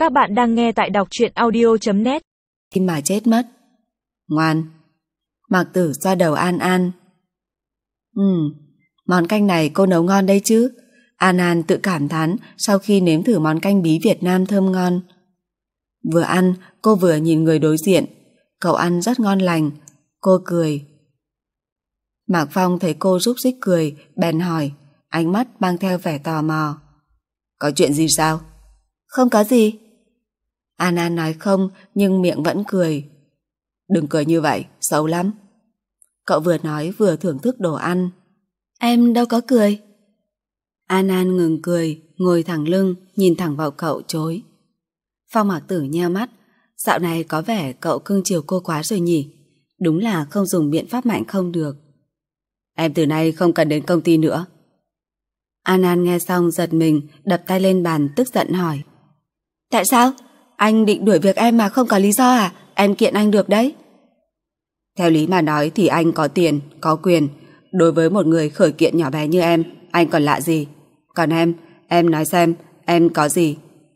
Các bạn đang nghe tại đọc truyện audio.net. Mà chết mất. Ngoan. Mạc Tử xoa đầu An An. Món canh này cô nấu ngon đấy chứ. An An tự cảm thán sau khi nếm thử món canh bí Việt Nam thơm ngon. Vừa ăn, cô vừa nhìn người đối diện. Cậu ăn rất ngon lành. Cô cười. Mạc Phong thấy cô rúc rích cười, bèn hỏi, ánh mắt mang theo vẻ tò mò. Có chuyện gì sao? Không có gì. An An nói không, nhưng miệng vẫn cười. Đừng cười như vậy, xấu lắm. Cậu vừa nói vừa thưởng thức đồ ăn. Em đâu có cười. An An ngừng cười, ngồi thẳng lưng, nhìn thẳng vào cậu chối. Phong Mạc Tử nheo mắt. Dạo này có vẻ cậu cưng chiều cô quá rồi nhỉ. Đúng là không dùng biện pháp mạnh không được. Em từ nay không cần đến công ty nữa. An An nghe xong giật mình, đập tay lên bàn tức giận hỏi. Tại sao? Anh định đuổi việc em mà không có lý do à? Em kiện anh được đấy. Theo lý mà nói thì anh có tiền, có quyền. Đối với một người khởi kiện nhỏ bé như em, anh còn lạ gì? Còn em nói xem, em có gì?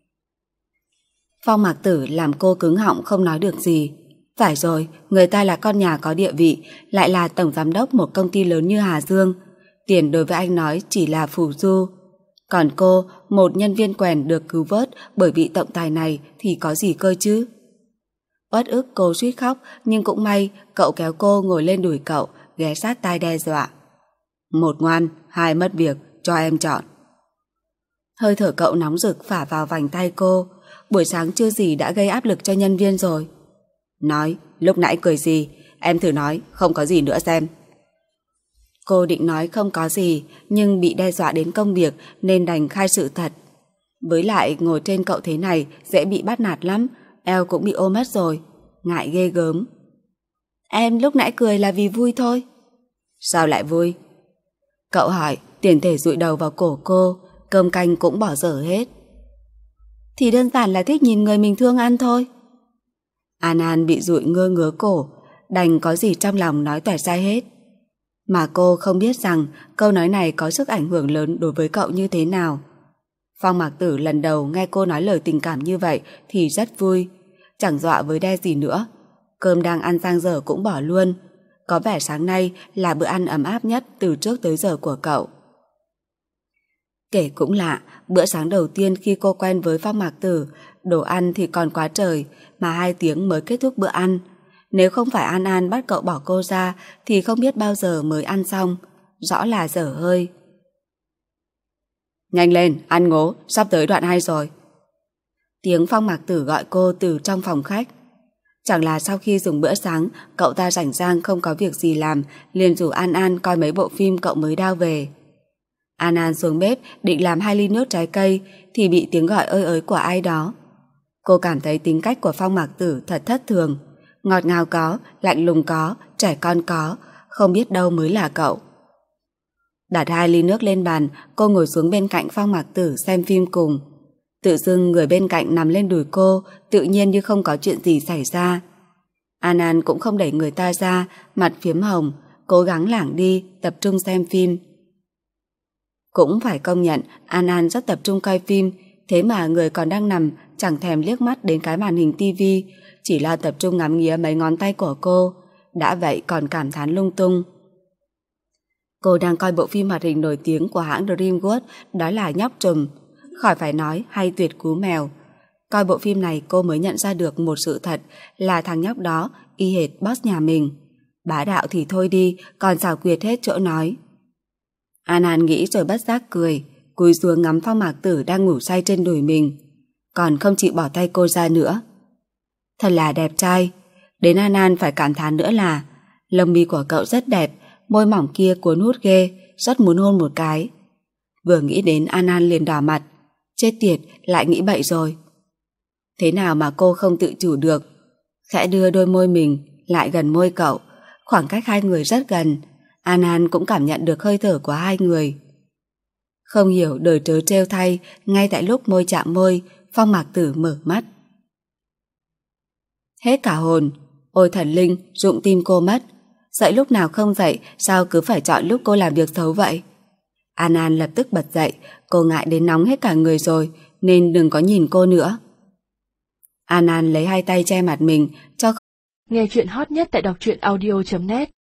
Phong Mạc Tử làm cô cứng họng không nói được gì. Phải rồi, người ta là con nhà có địa vị, lại là tổng giám đốc một công ty lớn như Hà Dương. Tiền đối với anh nói chỉ là phù du. Còn cô, một nhân viên quèn được cứu vớt bởi vị tổng tài này thì có gì cơ chứ? Uất ức cô suýt khóc, nhưng cũng may cậu kéo cô ngồi lên đùi cậu, ghé sát tai đe dọa. Một ngoan, hai mất việc, cho em chọn. Hơi thở cậu nóng rực phả vào vành tay cô. Buổi sáng chưa gì đã gây áp lực cho nhân viên rồi. Nói, lúc nãy cười gì? Em thử nói, không có gì nữa xem. Cô định nói không có gì, nhưng bị đe dọa đến công việc nên đành khai sự thật. Với lại ngồi trên cậu thế này dễ bị bắt nạt lắm, eo cũng bị ôm mất rồi. Ngại ghê gớm. Em lúc nãy cười là vì vui thôi. Sao lại vui? Cậu hỏi, tiền thể dụi đầu vào cổ cô, cơm canh cũng bỏ dở hết. Thì đơn giản là thích nhìn người mình thương ăn thôi. An An bị dụi ngơ ngứa cổ, đành có gì trong lòng nói toẹt ra hết. Mà cô không biết rằng câu nói này có sức ảnh hưởng lớn đối với cậu như thế nào. Phong Mạc Tử lần đầu nghe cô nói lời tình cảm như vậy thì rất vui, chẳng dọa với đe gì nữa. Cơm đang ăn dang dở cũng bỏ luôn. Có vẻ sáng nay là bữa ăn ấm áp nhất từ trước tới giờ của cậu. Kể cũng lạ, bữa sáng đầu tiên khi cô quen với Phong Mạc Tử, đồ ăn thì còn quá trời, mà 2 tiếng mới kết thúc bữa ăn. Nếu không phải An An bắt cậu bỏ cô ra thì không biết bao giờ mới ăn xong. Rõ là dở hơi. Nhanh lên, ăn ngố, sắp tới đoạn 2 rồi. Tiếng Phong Mạc Tử gọi cô từ trong phòng khách. Chẳng là sau khi dùng bữa sáng, cậu ta rảnh rang không có việc gì làm, liền rủ An An coi mấy bộ phim cậu mới đao về. An An xuống bếp định làm 2 ly nước trái cây thì bị tiếng gọi ơi ới của ai đó. Cô cảm thấy tính cách của Phong Mạc Tử thật thất thường. Ngọt ngào có, lạnh lùng có, trẻ con có, không biết đâu mới là cậu. Đặt 2 ly nước lên bàn, cô ngồi xuống bên cạnh Phong Mạc Tử xem phim cùng. Tự dưng người bên cạnh nằm lên đùi cô, tự nhiên như không có chuyện gì xảy ra. An An cũng không đẩy người ta ra, mặt phiếm hồng, cố gắng lảng đi, tập trung xem phim. Cũng phải công nhận An An rất tập trung coi phim, thế mà người còn đang nằm chẳng thèm liếc mắt đến cái màn hình tivi, chỉ lo tập trung ngắm nghía mấy ngón tay của cô, đã vậy còn cảm thán lung tung. Cô đang coi bộ phim hoạt hình nổi tiếng của hãng DreamWorks, đó là Nhóc Trùm, khỏi phải nói hay Tuyệt Cú Mèo. Coi bộ phim này cô mới nhận ra được một sự thật là thằng nhóc đó y hệt boss nhà mình. Bá đạo thì thôi đi, còn xảo quyệt hết chỗ nói. An An nghĩ rồi bất giác cười, cúi xuống ngắm Phong Mạc Tử đang ngủ say trên đùi mình, còn không chịu bỏ tay cô ra nữa. Thật là đẹp trai. Đến An An phải cảm thán nữa là lông mi của cậu rất đẹp, môi mỏng kia cuốn hút ghê, rất muốn hôn một cái. Vừa nghĩ đến An An liền đỏ mặt. Chết tiệt, lại nghĩ bậy rồi. Thế nào mà cô không tự chủ được, khẽ đưa đôi môi mình lại gần môi cậu. Khoảng cách hai người rất gần, An An cũng cảm nhận được hơi thở của hai người. Không hiểu đời trớ trêu thay, ngay tại lúc môi chạm môi, Phong Mạc Tử mở mắt. Hết cả hồn. Ôi thần linh, rụng tim cô mất. Dậy lúc nào không dậy, sao cứ phải chọn lúc cô làm việc xấu vậy? An An lập tức bật dậy, cô ngại đến nóng hết cả người rồi, nên đừng có nhìn cô nữa. An An lấy hai tay che mặt mình cho Nghe chuyện hot nhất tại đọc truyện audio.net